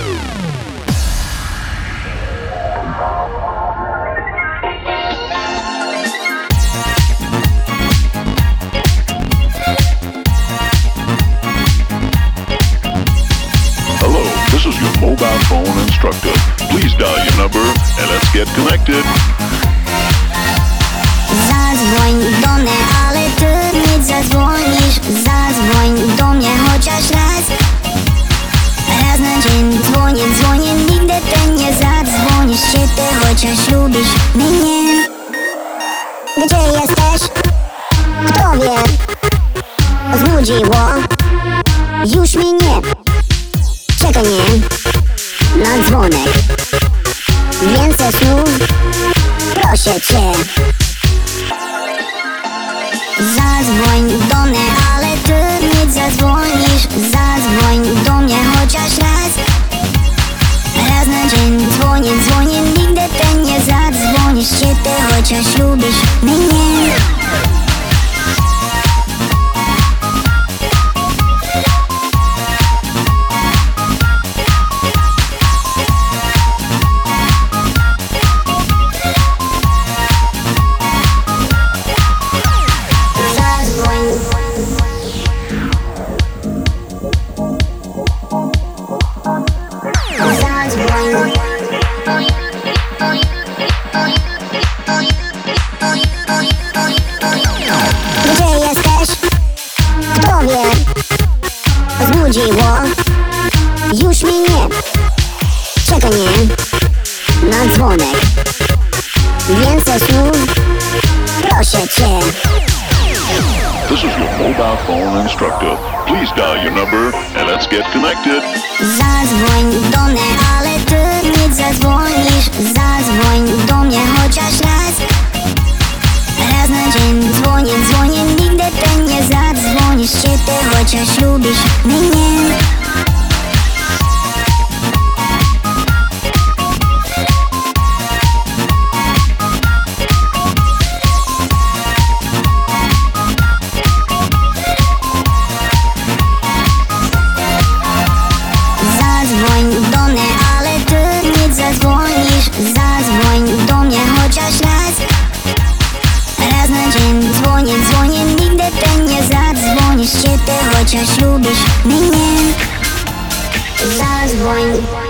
Hello, this is your mobile phone instructor. Please dial your number and let's get connected. Zadzwoń do mnie, ale ty nie zadzwonisz. Zadzwoń do mnie chociaż raz. Raz na dzień dzwonię, nigdy ty nie zadzwonisz. Czy ty chociaż lubisz mnie? Gdzie jesteś? Kto wie? Znudziło już mnie nie. Czekaj nie na dzwonek. Więcej słów, proszę cię. Zadzwoń do mnie, ale ty nie zadzwonisz. Zadzwoń do mnie chociaż raz. Raz na dzień dzwonię, nigdy ty nie zadzwonisz. Czy ty chociaż lubisz mnie? Gdzie jesteś? Kto wie? Znudziło już mnie nie. Czekaj nie na dzwonek. Więcej słów, proszę cię. This is your mobile phone instructor. Please dial your number and let's get connected. Zadzwoń do mnie, ale ty nie zadzwonisz. Zadzwoń do mnie chociaż raz. Raz na dzień dzwonię, nigdy ty nie zadzwonisz. Czy ty chociaż lubisz mnie? Zadzwoń do mnie, ale ty nie zadzwonisz. Zadzwoń do mnie chociaż raz. Raz na dzień dzwonię, nigdy ty nie zadzwonisz. Czy ty chociaż lubisz mnie? Zadzwoń.